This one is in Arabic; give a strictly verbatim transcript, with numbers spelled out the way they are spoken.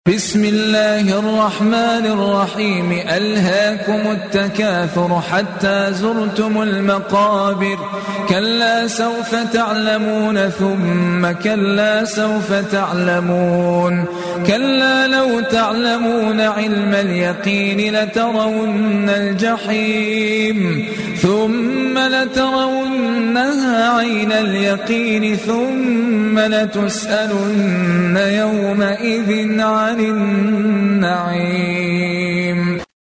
بسم الله الرحمن الرحيم ألهاكم التكاثر حتى زرتم المقابر كلا سوف تعلمون ثم كلا سوف تعلمون كلا لو تعلمون علم اليقين لترون الجحيم ثم لترونها عين اليقين ثم لتسألن يومئذ عن النعيم